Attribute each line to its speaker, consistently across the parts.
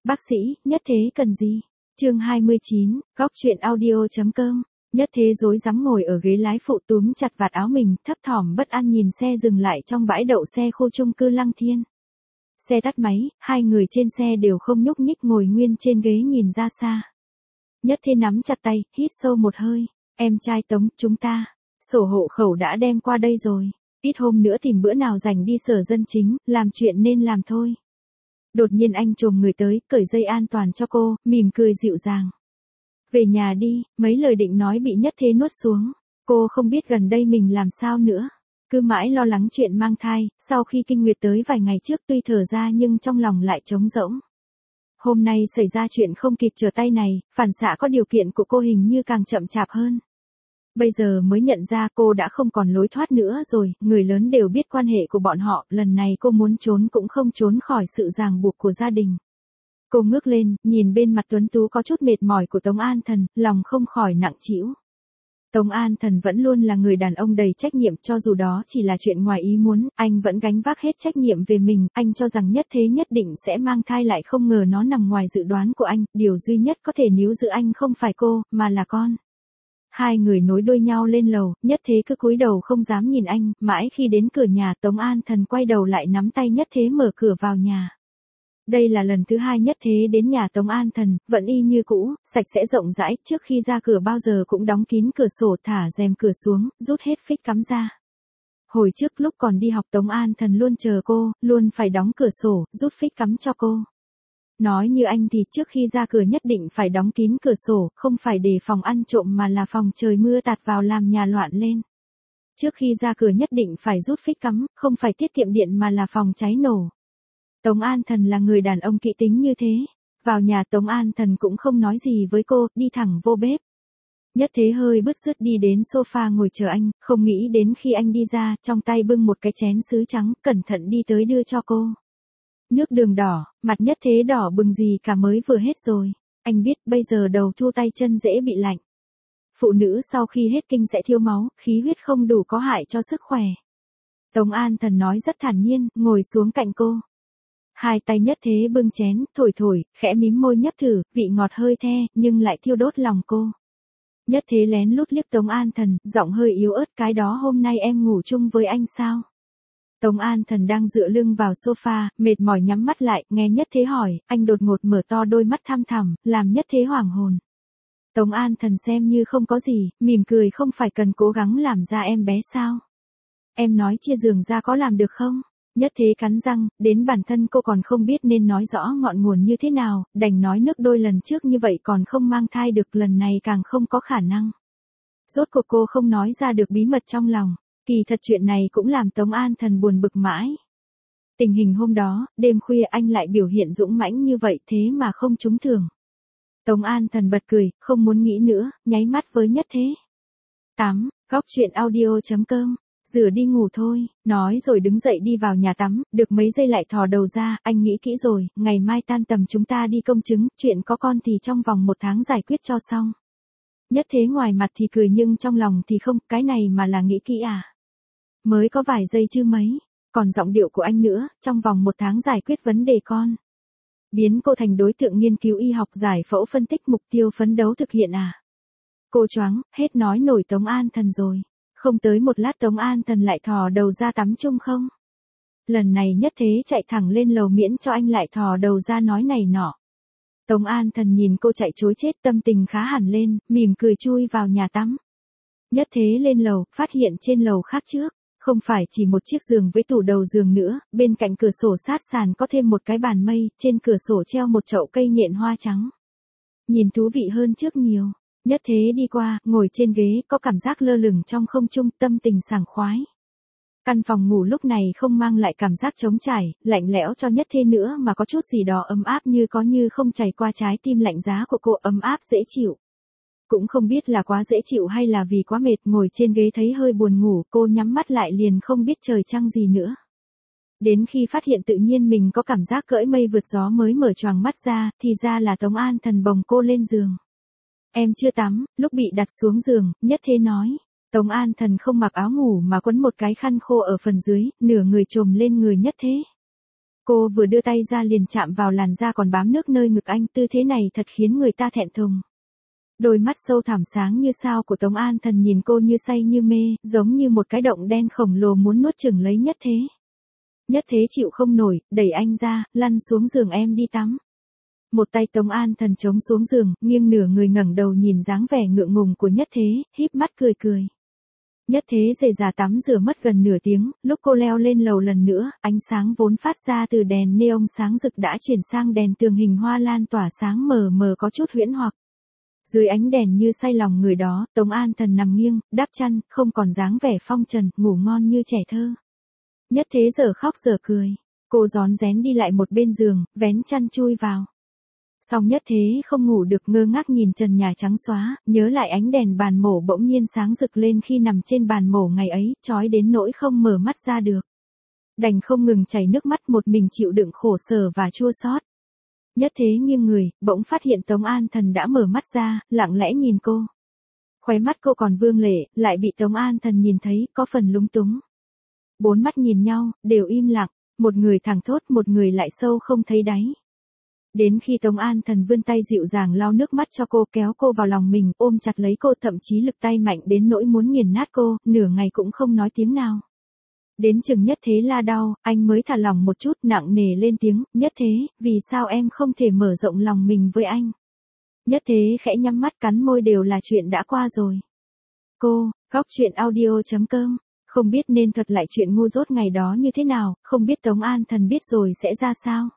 Speaker 1: Bác sĩ, nhất thế cần gì? Chương 29, góc truyện audio.com. Nhất thế rối rắm ngồi ở ghế lái phụ túm chặt vạt áo mình, thấp thỏm bất an nhìn xe dừng lại trong bãi đậu xe khu chung cư Lăng Thiên. Xe tắt máy, hai người trên xe đều không nhúc nhích ngồi nguyên trên ghế nhìn ra xa. Nhất thế nắm chặt tay, hít sâu một hơi. Em trai Tống, chúng ta, sổ hộ khẩu đã đem qua đây rồi. Ít hôm nữa tìm bữa nào rảnh đi sở dân chính, làm chuyện nên làm thôi. Đột nhiên anh chồm người tới, cởi dây an toàn cho cô, mỉm cười dịu dàng. Về nhà đi, mấy lời định nói bị nhất thế nuốt xuống. Cô không biết gần đây mình làm sao nữa. Cứ mãi lo lắng chuyện mang thai, sau khi kinh nguyệt tới vài ngày trước tuy thở ra nhưng trong lòng lại trống rỗng. Hôm nay xảy ra chuyện không kịp trở tay này, phản xạ có điều kiện của cô hình như càng chậm chạp hơn. Bây giờ mới nhận ra cô đã không còn lối thoát nữa rồi, người lớn đều biết quan hệ của bọn họ, lần này cô muốn trốn cũng không trốn khỏi sự ràng buộc của gia đình. Cô ngước lên, nhìn bên mặt tuấn tú có chút mệt mỏi của Tống An Thần, lòng không khỏi nặng trĩu. Tống An Thần vẫn luôn là người đàn ông đầy trách nhiệm, cho dù đó chỉ là chuyện ngoài ý muốn, anh vẫn gánh vác hết trách nhiệm về mình, anh cho rằng nhất thế nhất định sẽ mang thai lại không ngờ nó nằm ngoài dự đoán của anh, điều duy nhất có thể níu giữ anh không phải cô, mà là con. Hai người nối đuôi nhau lên lầu, nhất thế cứ cúi đầu không dám nhìn anh, mãi khi đến cửa nhà Tống An Thần quay đầu lại nắm tay nhất thế mở cửa vào nhà. Đây là lần thứ hai nhất thế đến nhà Tống An Thần, vẫn y như cũ, sạch sẽ rộng rãi, trước khi ra cửa bao giờ cũng đóng kín cửa sổ thả rèm cửa xuống, rút hết phích cắm ra. Hồi trước lúc còn đi học Tống An Thần luôn chờ cô, luôn phải đóng cửa sổ, rút phích cắm cho cô. Nói như anh thì trước khi ra cửa nhất định phải đóng kín cửa sổ, không phải để phòng ăn trộm mà là phòng trời mưa tạt vào làm nhà loạn lên. Trước khi ra cửa nhất định phải rút phích cắm, không phải tiết kiệm điện mà là phòng cháy nổ. Tống An Thần là người đàn ông kỹ tính như thế. Vào nhà Tống An Thần cũng không nói gì với cô, đi thẳng vô bếp. Nhất thế hơi bứt rứt đi đến sofa ngồi chờ anh, không nghĩ đến khi anh đi ra, trong tay bưng một cái chén sứ trắng, cẩn thận đi tới đưa cho cô. Nước đường đỏ, mặt nhất thế đỏ bừng gì cả mới vừa hết rồi. Anh biết bây giờ đầu thu tay chân dễ bị lạnh. Phụ nữ sau khi hết kinh sẽ thiếu máu, khí huyết không đủ có hại cho sức khỏe. Tống An Thần nói rất thản nhiên, ngồi xuống cạnh cô. Hai tay nhất thế bưng chén, thổi thổi, khẽ mím môi nhấp thử, vị ngọt hơi the, nhưng lại thiêu đốt lòng cô. Nhất thế lén lút liếc Tống An Thần, giọng hơi yếu ớt, cái đó hôm nay em ngủ chung với anh sao? Tống An Thần đang dựa lưng vào sofa, mệt mỏi nhắm mắt lại, nghe nhất thế hỏi, anh đột ngột mở to đôi mắt thăm thẳm, làm nhất thế hoảng hồn. Tống An Thần xem như không có gì, mỉm cười, không phải cần cố gắng làm ra em bé sao? Em nói chia giường ra có làm được không? Nhất thế cắn răng, đến bản thân cô còn không biết nên nói rõ ngọn nguồn như thế nào, đành nói nước đôi lần trước như vậy còn không mang thai được, lần này càng không có khả năng. Rốt cuộc cô không nói ra được bí mật trong lòng, kỳ thật chuyện này cũng làm Tống An Thần buồn bực mãi. Tình hình hôm đó, đêm khuya anh lại biểu hiện dũng mãnh như vậy thế mà không trúng thưởng. Tống An Thần bật cười, không muốn nghĩ nữa, nháy mắt với nhất thế. 8. Góc truyện audio.com. Rửa đi ngủ thôi, nói rồi đứng dậy đi vào nhà tắm, được mấy giây lại thò đầu ra, anh nghĩ kỹ rồi, ngày mai tan tầm chúng ta đi công chứng, chuyện có con thì trong vòng 1 tháng giải quyết cho xong. Nhất thế ngoài mặt thì cười nhưng trong lòng thì không, cái này mà là nghĩ kỹ à? Mới có vài giây chứ mấy, còn giọng điệu của anh nữa, trong vòng 1 tháng giải quyết vấn đề con. Biến cô thành đối tượng nghiên cứu y học giải phẫu phân tích mục tiêu phấn đấu thực hiện à? Cô choáng, hết nói nổi Tống An Thần rồi. Không tới một lát Tống An Thần lại thò đầu ra tắm chung không? Lần này nhất thế chạy thẳng lên lầu miễn cho anh lại thò đầu ra nói này nọ. Tống An Thần nhìn cô chạy chối chết, tâm tình khá hẳn lên, mỉm cười chui vào nhà tắm. Nhất thế lên lầu, phát hiện trên lầu khác trước, không phải chỉ một chiếc giường với tủ đầu giường nữa, bên cạnh cửa sổ sát sàn có thêm một cái bàn mây, trên cửa sổ treo một chậu cây nhện hoa trắng. Nhìn thú vị hơn trước nhiều. Nhất thế đi qua, ngồi trên ghế, có cảm giác lơ lửng trong không trung, tâm tình sảng khoái. Căn phòng ngủ lúc này không mang lại cảm giác trống trải, lạnh lẽo cho nhất thế nữa mà có chút gì đó ấm áp như có như không chảy qua trái tim lạnh giá của cô, ấm áp dễ chịu. Cũng không biết là quá dễ chịu hay là vì quá mệt, ngồi trên ghế thấy hơi buồn ngủ, cô nhắm mắt lại liền không biết trời trăng gì nữa. Đến khi phát hiện tự nhiên mình có cảm giác cưỡi mây vượt gió mới mở choàng mắt ra, thì ra là Tống An Thần bồng cô lên giường. Em chưa tắm, lúc bị đặt xuống giường, nhất thế nói. Tống An Thần không mặc áo ngủ mà quấn một cái khăn khô ở phần dưới, nửa người trồm lên người nhất thế. Cô vừa đưa tay ra liền chạm vào làn da còn bám nước nơi ngực anh, tư thế này thật khiến người ta thẹn thùng. Đôi mắt sâu thẳm sáng như sao của Tống An Thần nhìn cô như say như mê, giống như một cái động đen khổng lồ muốn nuốt chửng lấy Nhất Thế. Nhất Thế chịu không nổi, đẩy anh ra, lăn xuống giường, em đi tắm. Một tay Tống An Thần chống xuống giường, nghiêng nửa người ngẩng đầu nhìn dáng vẻ ngượng ngùng của Nhất Thế, híp mắt cười cười. Nhất Thế dề dà tắm rửa mất gần nửa tiếng, lúc cô leo lên lầu lần nữa, ánh sáng vốn phát ra từ đèn neon sáng rực đã chuyển sang đèn tường hình hoa lan tỏa sáng mờ mờ có chút huyễn hoặc. Dưới ánh đèn như say lòng người đó, Tống An Thần nằm nghiêng, đắp chăn, không còn dáng vẻ phong trần, ngủ ngon như trẻ thơ. Nhất Thế giờ khóc giờ cười. Cô rón rén đi lại một bên giường, vén chăn chui vào. Song Nhất Thế không ngủ được, ngơ ngác nhìn trần nhà trắng xóa, nhớ lại ánh đèn bàn mổ bỗng nhiên sáng rực lên khi nằm trên bàn mổ ngày ấy, chói đến nỗi không mở mắt ra được. Đành không ngừng chảy nước mắt, một mình chịu đựng khổ sở và chua xót. Nhất Thế nghiêng người, bỗng phát hiện Tống An Thần đã mở mắt ra, lặng lẽ nhìn cô. Khóe mắt cô còn vương lệ, lại bị Tống An Thần nhìn thấy, có phần lúng túng. Bốn mắt nhìn nhau, đều im lặng, một người thẳng thốt, một người lại sâu không thấy đáy. Đến khi Tống An Thần vươn tay dịu dàng lau nước mắt cho cô, kéo cô vào lòng mình, ôm chặt lấy cô, thậm chí lực tay mạnh đến nỗi muốn nghiền nát cô, nửa ngày cũng không nói tiếng nào. Đến chừng Nhất Thế la đau, anh mới thả lòng một chút, nặng nề lên tiếng, Nhất Thế, vì sao em không thể mở rộng lòng mình với anh? Nhất Thế khẽ nhắm mắt, cắn môi, đều là chuyện đã qua rồi. Cô, Góc Chuyện Audio.com, không biết nên thuật lại chuyện ngu dốt ngày đó như thế nào, không biết Tống An Thần biết rồi sẽ ra sao.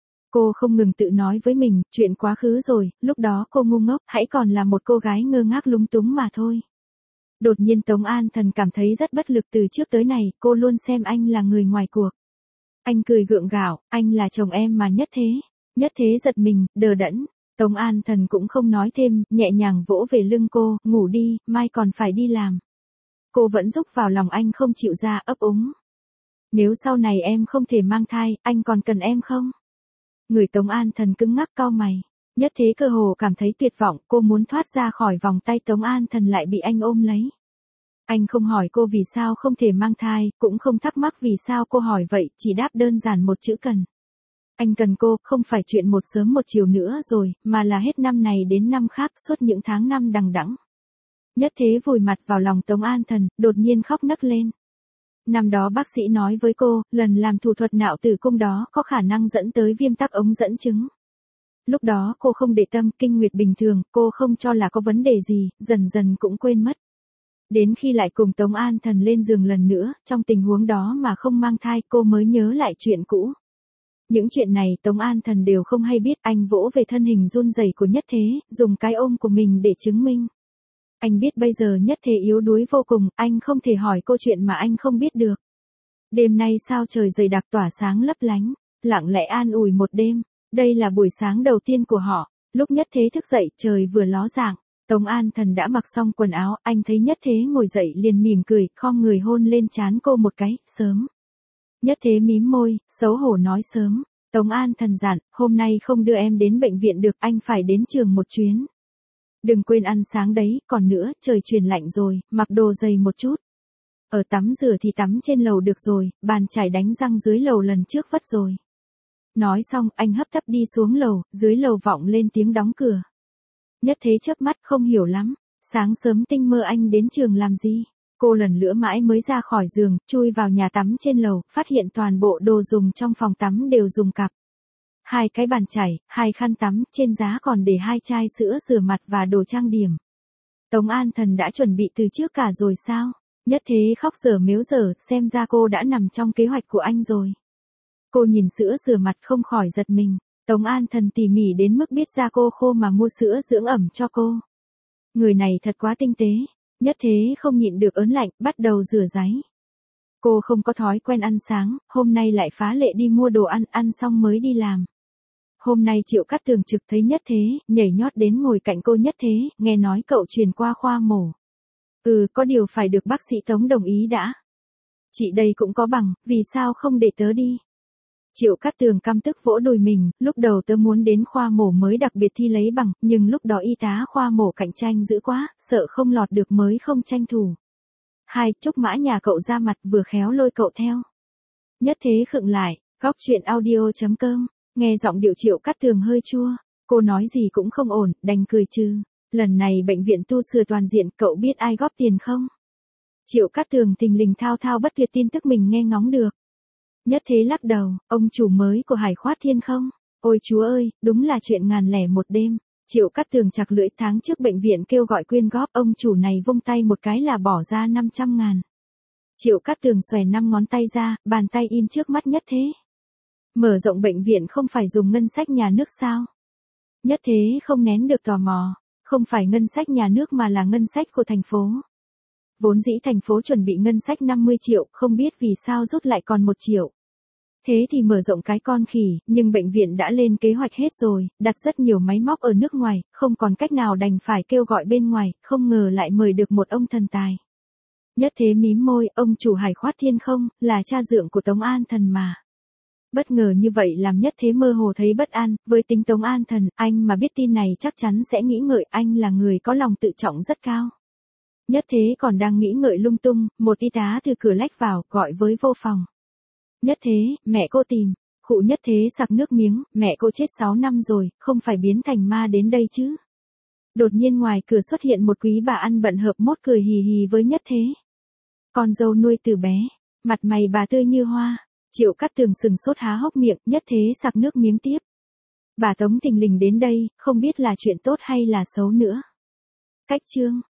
Speaker 1: Cô không ngừng tự nói với mình, chuyện quá khứ rồi, lúc đó cô ngu ngốc, hãy còn là một cô gái ngơ ngác lúng túng mà thôi. Đột nhiên Tống An Thần cảm thấy rất bất lực, từ trước tới nay, cô luôn xem anh là người ngoài cuộc. Anh cười gượng gạo, anh là chồng em mà. Nhất Thế. Nhất Thế giật mình, đờ đẫn. Tống An Thần cũng không nói thêm, nhẹ nhàng vỗ về lưng cô, ngủ đi, mai còn phải đi làm. Cô vẫn rúc vào lòng anh không chịu ra, ấp úng. Nếu sau này em không thể mang thai, anh còn cần em không? Người Tống An Thần cứng ngắc cau mày. Nhất Thế cơ hồ cảm thấy tuyệt vọng, cô muốn thoát ra khỏi vòng tay Tống An Thần lại bị anh ôm lấy. Anh không hỏi cô vì sao không thể mang thai, cũng không thắc mắc vì sao cô hỏi vậy, chỉ đáp đơn giản một chữ cần. Anh cần cô, không phải chuyện một sớm một chiều nữa rồi, mà là hết năm này đến năm khác, suốt những tháng năm đằng đẵng. Nhất Thế vùi mặt vào lòng Tống An Thần, đột nhiên khóc nấc lên. Năm đó bác sĩ nói với cô, lần làm thủ thuật nạo tử cung đó có khả năng dẫn tới viêm tắc ống dẫn chứng. Lúc đó cô không để tâm, kinh nguyệt bình thường, cô không cho là có vấn đề gì, dần dần cũng quên mất. Đến khi lại cùng Tống An Thần lên giường lần nữa, trong tình huống đó mà không mang thai, cô mới nhớ lại chuyện cũ. Những chuyện này Tống An Thần đều không hay biết, anh vỗ về thân hình run rẩy của Nhất Thế, dùng cái ôm của mình để chứng minh. Anh biết bây giờ Nhất Thế yếu đuối vô cùng, anh không thể hỏi cô chuyện mà anh không biết được. Đêm nay sao trời dày đặc tỏa sáng lấp lánh, lặng lẽ an ủi một đêm. Đây là buổi sáng đầu tiên của họ. Lúc Nhất Thế thức dậy, trời vừa ló dạng. Tống An Thần đã mặc xong quần áo, anh thấy Nhất Thế ngồi dậy liền mỉm cười, khom người hôn lên trán cô một cái, sớm. Nhất Thế mím môi, xấu hổ nói sớm. Tống An Thần dặn, hôm nay không đưa em đến bệnh viện được, anh phải đến trường một chuyến. Đừng quên ăn sáng đấy, còn nữa, trời chuyển lạnh rồi, mặc đồ dày một chút. Ở tắm rửa thì tắm trên lầu được rồi, bàn chải đánh răng dưới lầu lần trước vất rồi. Nói xong, anh hấp tấp đi xuống lầu, dưới lầu vọng lên tiếng đóng cửa. Nhất Thế chớp mắt không hiểu lắm, sáng sớm tinh mơ anh đến trường làm gì? Cô lần lữa mãi mới ra khỏi giường, chui vào nhà tắm trên lầu, phát hiện toàn bộ đồ dùng trong phòng tắm đều dùng cặp. 2 cái bàn chải, 2 khăn tắm, trên giá còn để 2 chai sữa rửa mặt và đồ trang điểm. Tống An Thần đã chuẩn bị từ trước cả rồi sao? Nhất Thế khóc dở mếu dở, xem ra cô đã nằm trong kế hoạch của anh rồi. Cô nhìn sữa rửa mặt không khỏi giật mình. Tống An Thần tỉ mỉ đến mức biết da cô khô mà mua sữa dưỡng ẩm cho cô. Người này thật quá tinh tế. Nhất Thế không nhịn được ớn lạnh, bắt đầu rửa ráy. Cô không có thói quen ăn sáng, hôm nay lại phá lệ đi mua đồ ăn, ăn xong mới đi làm. Hôm nay Triệu Cát Tường trực thấy Nhất Thế, nhảy nhót đến ngồi cạnh cô. Nhất Thế, nghe nói cậu truyền qua khoa mổ. Có điều phải được bác sĩ Tống đồng ý đã. Chị đây cũng có bằng, vì sao không để tớ đi? Triệu Cát Tường căm tức vỗ đùi mình, lúc đầu tớ muốn đến khoa mổ mới đặc biệt thi lấy bằng, nhưng lúc đó y tá khoa mổ cạnh tranh dữ quá, sợ không lọt được mới không tranh thủ. Trúc Mã nhà cậu ra mặt vừa khéo lôi cậu theo. Nhất Thế khựng lại, Góc chuyện audio.com, nghe giọng điệu Triệu Cát Tường hơi chua, cô nói gì cũng không ổn, đành cười trừ. Lần này bệnh viện tu sửa toàn diện, cậu biết ai góp tiền không? Triệu Cát Tường thình lình thao thao bất tuyệt tin tức mình nghe ngóng được. Nhất Thế lắc đầu, ông chủ mới của Hải Khoát Thiên không? Ôi Chúa ơi, đúng là chuyện ngàn lẻ một đêm. Triệu Cát Tường chặt lưỡi, tháng trước bệnh viện kêu gọi quyên góp, ông chủ này vung tay một cái là bỏ ra 500.000. Triệu Cát Tường xòe 5 ngón tay ra, bàn tay in trước mắt Nhất Thế. Mở rộng bệnh viện không phải dùng ngân sách nhà nước sao? Nhất Thế không nén được tò mò, không phải ngân sách nhà nước mà là ngân sách của thành phố. Vốn dĩ thành phố chuẩn bị ngân sách 50 triệu, không biết vì sao rút lại còn 1 triệu. Thế thì mở rộng cái con khỉ, nhưng bệnh viện đã lên kế hoạch hết rồi, đặt rất nhiều máy móc ở nước ngoài, không còn cách nào đành phải kêu gọi bên ngoài, không ngờ lại mời được một ông thần tài. Nhất Thế mím môi, ông chủ Hải Khoát Thiên không, là cha dượng của Tống An Thần mà. Bất ngờ như vậy làm Nhất Thế mơ hồ thấy bất an, với tính Tống An Thần, anh mà biết tin này chắc chắn sẽ nghĩ ngợi anh là người có lòng tự trọng rất cao. Nhất Thế còn đang nghĩ ngợi lung tung, một y tá từ cửa lách vào, gọi với vô phòng. Nhất Thế, mẹ cô tìm. Khụ Nhất Thế sặc nước miếng, mẹ cô chết 6 năm rồi, không phải biến thành ma đến đây chứ. Đột nhiên ngoài cửa xuất hiện một quý bà ăn bận hợp mốt cười hì hì với Nhất Thế. Con dâu nuôi từ bé, mặt mày bà tươi như hoa. Triệu Cát Tường sừng sốt há hốc miệng, Nhất Thế sặc nước miếng tiếp. Bà Tống thình lình đến đây, không biết là chuyện tốt hay là xấu nữa. Cách chương